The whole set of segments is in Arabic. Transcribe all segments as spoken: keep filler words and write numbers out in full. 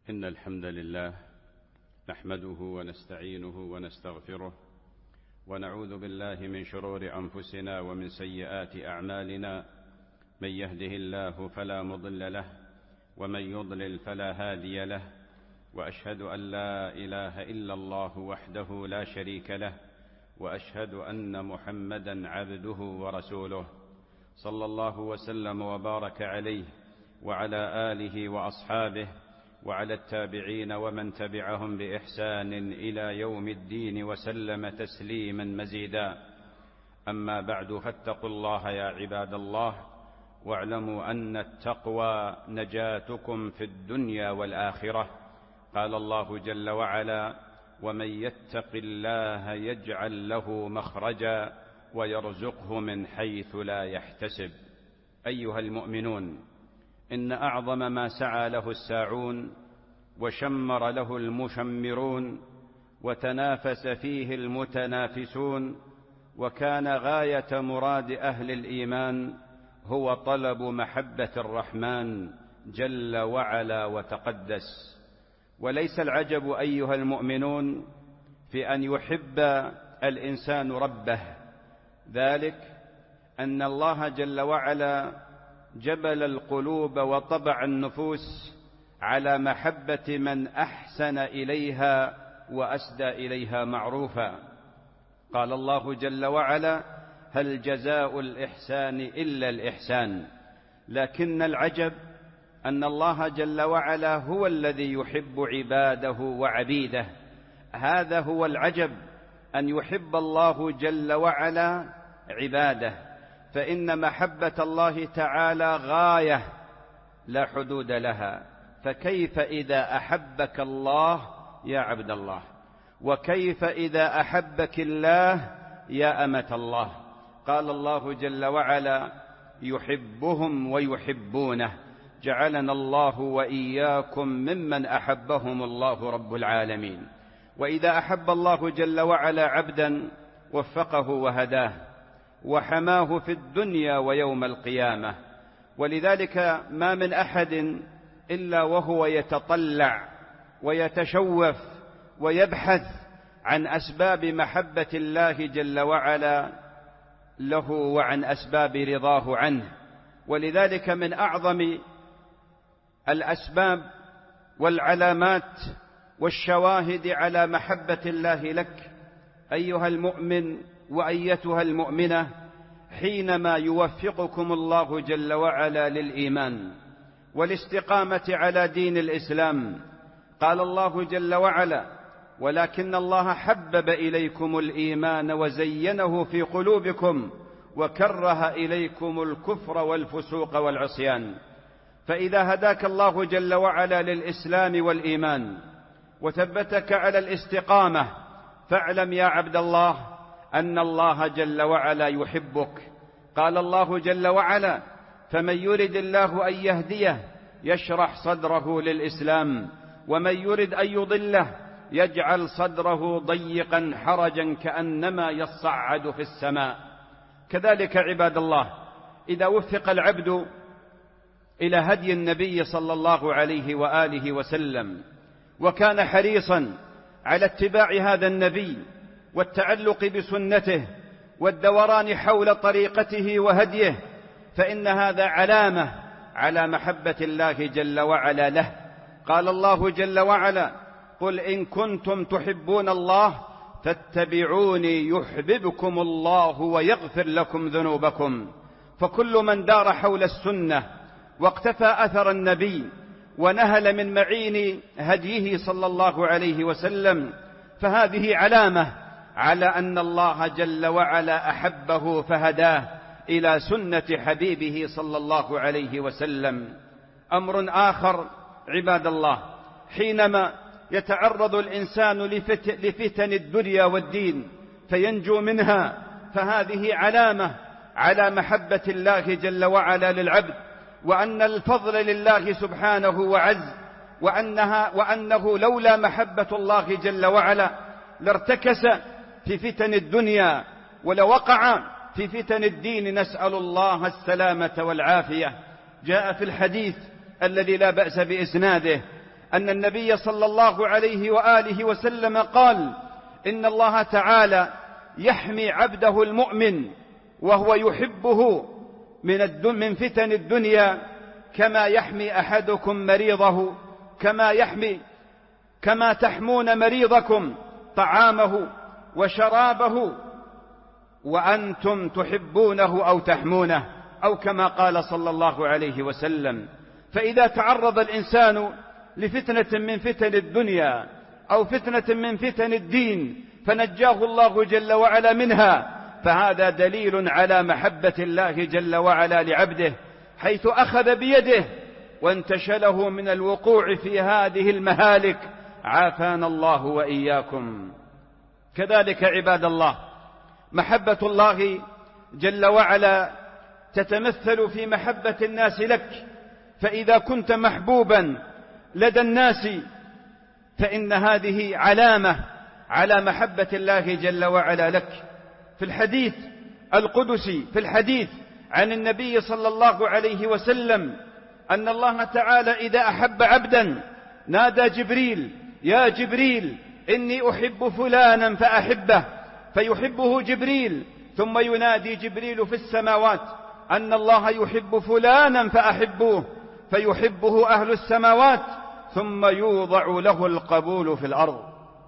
إن الحمد لله نحمده ونستعينه ونستغفره ونعوذ بالله من شرور أنفسنا ومن سيئات أعمالنا. من يهده الله فلا مضل له ومن يضلل فلا هادي له، وأشهد أن لا إله إلا الله وحده لا شريك له، وأشهد أن محمدا عبده ورسوله، صلى الله وسلم وبارك عليه وعلى آله وأصحابه وعلى التابعين ومن تبعهم بإحسان إلى يوم الدين وسلم تسليما مزيدا. أما بعد، فاتقوا الله يا عباد الله، واعلموا أن التقوى نجاتكم في الدنيا والآخرة. قال الله جل وعلا: ومن يتق الله يجعل له مخرجا ويرزقه من حيث لا يحتسب. أيها المؤمنون، إن أعظم ما سعى له الساعون وشمر له المشمرون وتنافس فيه المتنافسون وكان غاية مراد أهل الإيمان هو طلب محبة الرحمن جل وعلا وتقدس. وليس العجب أيها المؤمنون في أن يحب الإنسان ربه، ذلك أن الله جل وعلا جبل القلوب وطبع النفوس على محبة من أحسن إليها وأسدى إليها معروفا. قال الله جل وعلا: هل جزاء الإحسان إلا الإحسان. لكن العجب أن الله جل وعلا هو الذي يحب عباده وعبيده. هذا هو العجب، أن يحب الله جل وعلا عباده، فإن محبة الله تعالى غاية لا حدود لها. فكيف إذا أحبك الله يا عبد الله، وكيف إذا أحبك الله يا أمة الله. قال الله جل وعلا: يحبهم ويحبونه. جعلنا الله وإياكم ممن أحبهم الله رب العالمين. وإذا أحب الله جل وعلا عبدا وفقه وهداه وحماه في الدنيا ويوم القيامة. ولذلك ما من أحد إلا وهو يتطلع ويتشوف ويبحث عن أسباب محبة الله جل وعلا له وعن أسباب رضاه عنه. ولذلك من أعظم الأسباب والعلامات والشواهد على محبة الله لك أيها المؤمن وأيتها المؤمنة حينما يوفقكم الله جل وعلا للإيمان والاستقامة على دين الإسلام. قال الله جل وعلا: ولكن الله حبب إليكم الإيمان وزينه في قلوبكم وكره إليكم الكفر والفسوق والعصيان. فإذا هداك الله جل وعلا للإسلام والإيمان وثبتك على الاستقامة، فاعلم يا عبد الله أن الله جل وعلا يحبك. قال الله جل وعلا: فمن يرد الله أن يهديه يشرح صدره للإسلام، ومن يرد أن يضله يجعل صدره ضيقا حرجا كأنما يصعد في السماء. كذلك عباد الله، إذا وفق العبد إلى هدي النبي صلى الله عليه وآله وسلم وكان حريصا على اتباع هذا النبي والتعلق بسنته والدوران حول طريقته وهديه، فإن هذا علامة على محبة الله جل وعلا له. قال الله جل وعلا: قل إن كنتم تحبون الله فاتبعوني يحببكم الله ويغفر لكم ذنوبكم. فكل من دار حول السنة واقتفى أثر النبي ونهل من معين هديه صلى الله عليه وسلم فهذه علامة على أن الله جل وعلا أحبه فهداه إلى سنة حبيبه صلى الله عليه وسلم. أمر آخر عباد الله، حينما يتعرض الإنسان لفتن الدنيا والدين فينجو منها، فهذه علامة على محبة الله جل وعلا للعبد، وأن الفضل لله سبحانه وعز، وأنها وأنه لولا محبة الله جل وعلا لارتكس في فتن الدنيا ولوقع في فتن الدين. نسأل الله السلامة والعافية. جاء في الحديث الذي لا بأس بإسناده أن النبي صلى الله عليه وآله وسلم قال: إن الله تعالى يحمي عبده المؤمن وهو يحبه من فتن الدنيا كما يحمي أحدكم مريضه، كما يحمي كما تحمون مريضكم طعامه وشرابه وأنتم تحبونه أو تحمونه، أو كما قال صلى الله عليه وسلم. فإذا تعرض الإنسان لفتنة من فتن الدنيا أو فتنة من فتن الدين فنجاه الله جل وعلا منها، فهذا دليل على محبة الله جل وعلا لعبده، حيث أخذ بيده وانتشله من الوقوع في هذه المهالك، عافانا الله وإياكم. كذلك عباد الله، محبة الله جل وعلا تتمثل في محبة الناس لك، فإذا كنت محبوبا لدى الناس فإن هذه علامة على محبة الله جل وعلا لك. في الحديث القدسي في الحديث عن النبي صلى الله عليه وسلم أن الله تعالى إذا أحب عبدا نادى جبريل: يا جبريل إني أحب فلانا فأحبه، فيحبه جبريل، ثم ينادي جبريل في السماوات أن الله يحب فلانا فأحبوه، فيحبه أهل السماوات، ثم يوضع له القبول في الأرض.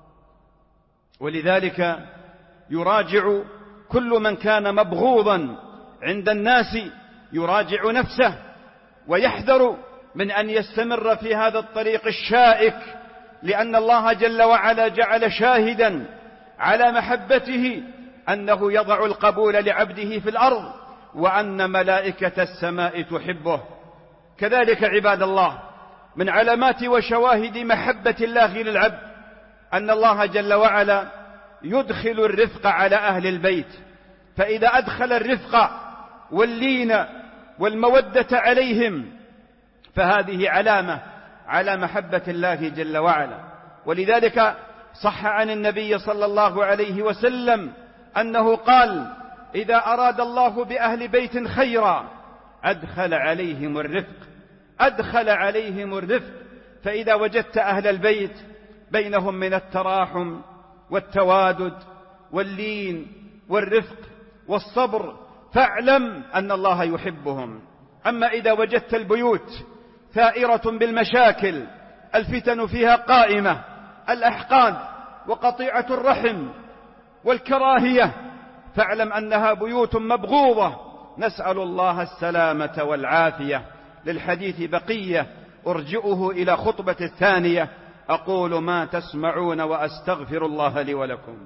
ولذلك يراجع كل من كان مبغوضا عند الناس يراجع نفسه ويحذر من أن يستمر في هذا الطريق الشائك، لأن الله جل وعلا جعل شاهدا على محبته أنه يضع القبول لعبده في الأرض، وأن ملائكة السماء تحبه. كذلك عباد الله، من علامات وشواهد محبة الله للعبد أن الله جل وعلا يدخل الرفق على أهل البيت، فإذا أدخل الرفق واللين والمودة عليهم فهذه علامة على محبة الله جل وعلا. ولذلك صح عن النبي صلى الله عليه وسلم أنه قال: إذا أراد الله بأهل بيت خيرا أدخل عليهم الرفق أدخل عليهم الرفق فإذا وجدت أهل البيت بينهم من التراحم والتوادد واللين والرفق والصبر فاعلم أن الله يحبهم. أما إذا وجدت البيوت ثائرة بالمشاكل، الفتن فيها قائمة، الأحقاد وقطيعة الرحم والكراهية، فاعلم أنها بيوت مبغوضة، نسأل الله السلامة والعافية. للحديث بقية أرجئه إلى خطبة الثانية. أقول ما تسمعون وأستغفر الله لي ولكم.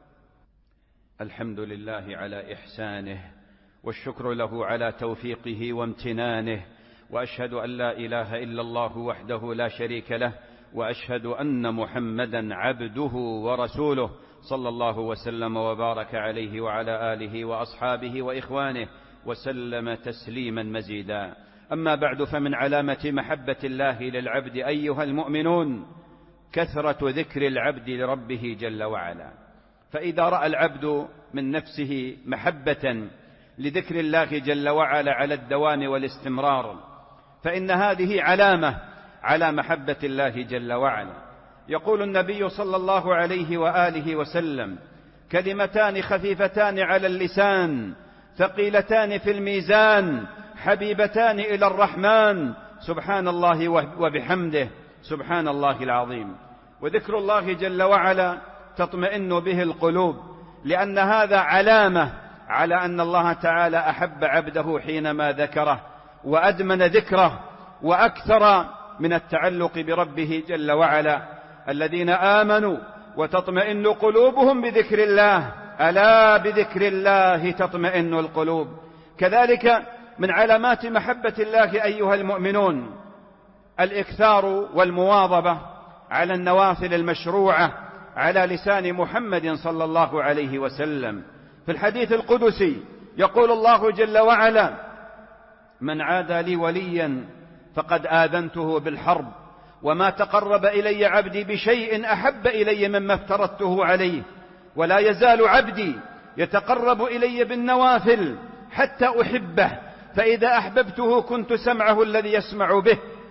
الحمد لله على إحسانه، والشكر له على توفيقه وامتنانه، وأشهد أن لا إله إلا الله وحده لا شريك له، وأشهد أن محمدا عبده ورسوله، صلى الله وسلم وبارك عليه وعلى آله وأصحابه وإخوانه وسلم تسليما مزيدا. أما بعد، فمن علامة محبة الله للعبد أيها المؤمنون كثرة ذكر العبد لربه جل وعلا. فإذا رأى العبد من نفسه محبة لذكر الله جل وعلا على الدوام والاستمرار فإن هذه علامة على محبة الله جل وعلا. يقول النبي صلى الله عليه وآله وسلم: كلمتان خفيفتان على اللسان ثقيلتان في الميزان حبيبتان إلى الرحمن سبحان الله وبحمده سبحان الله العظيم. وذكر الله جل وعلا تطمئن به القلوب، لأن هذا علامة على أن الله تعالى أحب عبده حينما ذكره وأدمن ذكره وأكثر من التعلق بربه جل وعلا. الذين آمنوا وتطمئن قلوبهم بذكر الله، ألا بذكر الله تطمئن القلوب. كذلك من علامات محبة الله أيها المؤمنون الإكثار والمواظبة على النوافل المشروعة على لسان محمد صلى الله عليه وسلم. في الحديث القدسي يقول الله جل وعلا: من عادى لي وليا فقد آذنته بالحرب، وما تقرب إلي عبدي بشيء أحب إلي مما افترضته عليه، ولا يزال عبدي يتقرب إلي بالنوافل حتى أحبه، فإذا أحببته كنت سمعه الذي يسمع به،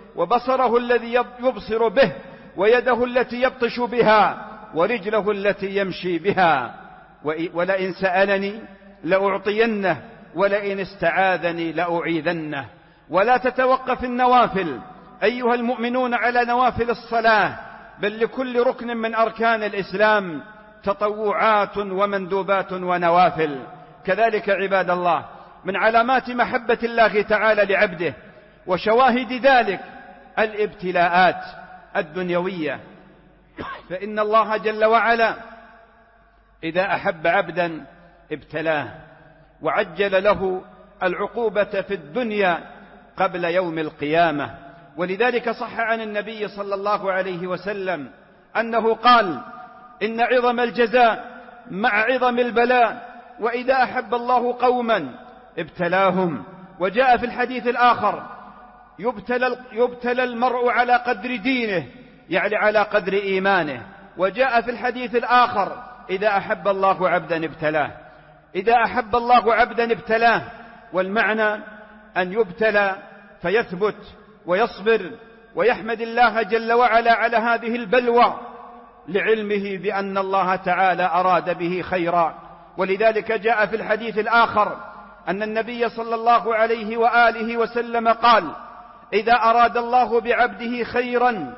وبصره الذي يبصر به، ويده التي يبطش بها، ورجله التي يمشي بها. ولئن سألني لأعطينه، ولئن استعاذني لأعيذنه. ولا تتوقف النوافل أيها المؤمنون على نوافل الصلاة، بل لكل ركن من أركان الإسلام تطوعات ومندوبات ونوافل. كذلك عباد الله، من علامات محبة الله تعالى لعبده وشواهد ذلك الابتلاءات الدنيوية، فإن الله جل وعلا إذا أحب عبدا ابتلاه وعجل له العقوبة في الدنيا قبل يوم القيامة. ولذلك صح عن النبي صلى الله عليه وسلم أنه قال: إن عظم الجزاء مع عظم البلاء، وإذا أحب الله قوما ابتلاهم. وجاء في الحديث الآخر: يبتلى, يبتلى المرء على قدر دينه، يعني على قدر إيمانه. وجاء في الحديث الآخر: إذا أحب الله عبدا ابتلاه. إذا أحب الله عبدا ابتلاه، والمعنى أن يبتلى فيثبت ويصبر ويحمد الله جل وعلا على هذه البلوى، لعلمه بأن الله تعالى أراد به خيرا. ولذلك جاء في الحديث الآخر أن النبي صلى الله عليه وآله وسلم قال: إذا أراد الله بعبده خيرا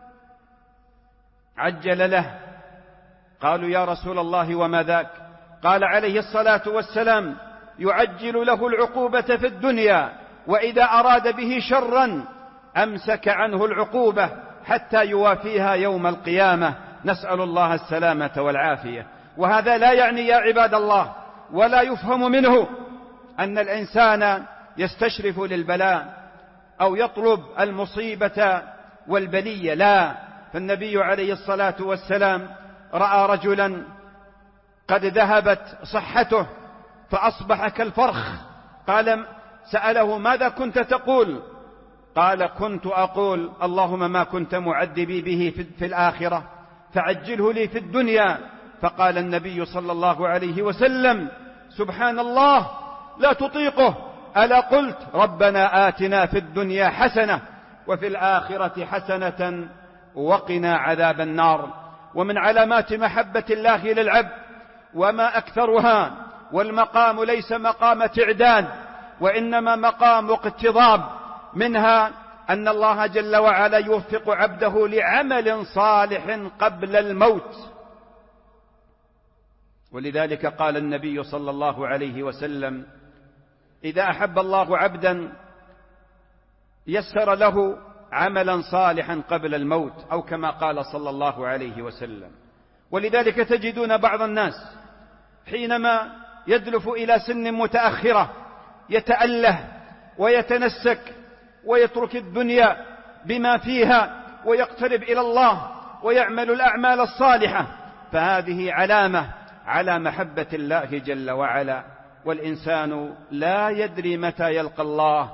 عجل له. قالوا: يا رسول الله وما ذاك؟ قال عليه الصلاة والسلام: يعجل له العقوبة في الدنيا، وإذا أراد به شرا أمسك عنه العقوبة حتى يوافيها يوم القيامة. نسأل الله السلامة والعافية. وهذا لا يعني يا عباد الله، ولا يفهم منه أن الإنسان يستشرف للبلاء أو يطلب المصيبة والبلية، لا. فالنبي عليه الصلاة والسلام رأى رجلا قد ذهبت صحته فأصبح كالفرخ. قال سأله: ماذا كنت تقول؟ قال: كنت أقول: اللهم ما كنت معذبي به في الآخرة فعجله لي في الدنيا. فقال النبي صلى الله عليه وسلم: سبحان الله، لا تطيقه. ألا قلت ربنا آتنا في الدنيا حسنة وفي الآخرة حسنة وقنا عذاب النار. ومن علامات محبة الله للعبد وما أكثرها، والمقام ليس مقام تعداد وإنما مقام اقتضاب، منها أن الله جل وعلا يوفق عبده لعمل صالح قبل الموت. ولذلك قال النبي صلى الله عليه وسلم: إذا أحب الله عبدا يسر له عملا صالحا قبل الموت، أو كما قال صلى الله عليه وسلم. ولذلك تجدون بعض الناس حينما يدلف إلى سن متأخرة يتأله ويتنسك ويترك الدنيا بما فيها ويقترب إلى الله ويعمل الأعمال الصالحة، فهذه علامة على محبة الله جل وعلا. والإنسان لا يدري متى يلقى الله،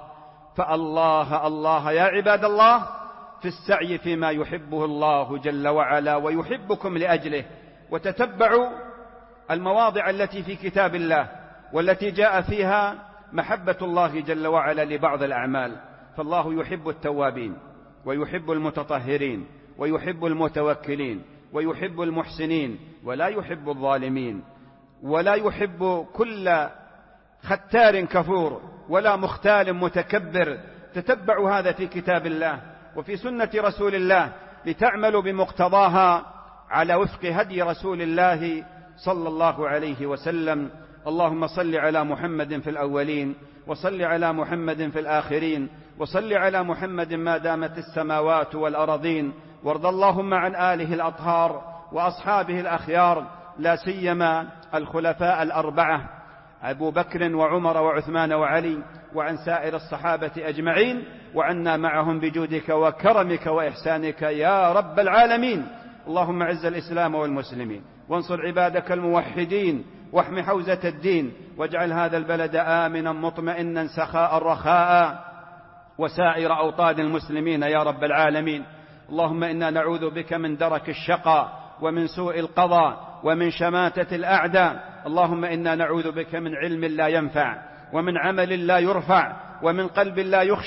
فالله الله يا عباد الله في السعي فيما يحبه الله جل وعلا ويحبكم لأجله. وتتبعوا المواضع التي في كتاب الله والتي جاء فيها محبة الله جل وعلا لبعض الأعمال. فالله يحب التوابين ويحب المتطهرين ويحب المتوكلين ويحب المحسنين، ولا يحب الظالمين، ولا يحب كل ختار كفور ولا مختال متكبر. تتبعوا هذا في كتاب الله وفي سنة رسول الله لتعملوا بمقتضاها على وفق هدي رسول الله صلى الله عليه وسلم. اللهم صل على محمد في الأولين، وصل على محمد في الآخرين، وصل على محمد ما دامت السماوات والأرضين. وارض اللهم عن آله الأطهار وأصحابه الأخيار، لا سيما الخلفاء الأربعة أبو بكر وعمر وعثمان وعلي، وعن سائر الصحابة أجمعين، وعنا معهم بجودك وكرمك وإحسانك يا رب العالمين. اللهم اعز الإسلام والمسلمين، وانصر عبادك الموحدين، واحم حوزة الدين، واجعل هذا البلد آمنا مطمئنا سخاء رخاء، وسائر أوطان المسلمين يا رب العالمين. اللهم إنا نعوذ بك من درك الشقاء ومن سوء القضاء ومن شماتة الأعداء. اللهم إنا نعوذ بك من علم لا ينفع، ومن عمل لا يرفع، ومن قلب لا يخشع،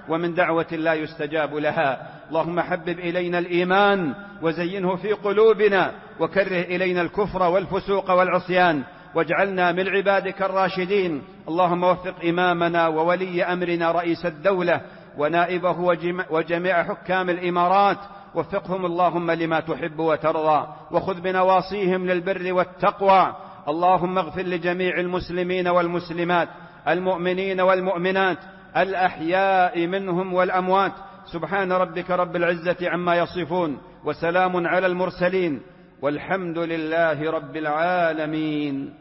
ومن دعوة لا يستجاب لها. اللهم حبب إلينا الإيمان وزينه في قلوبنا وكره إلينا الكفر والفسوق والعصيان واجعلنا من عبادك الراشدين. اللهم وفق إمامنا وولي أمرنا رئيس الدولة ونائبه وجميع حكام الإمارات، وفقهم اللهم لما تحب وترضى، وخذ بنواصيهم للبر والتقوى. اللهم اغفر لجميع المسلمين والمسلمات، المؤمنين والمؤمنات، الأحياء منهم والأموات. سبحان ربك رب العزة عما يصفون، وسلام على المرسلين، والحمد لله رب العالمين.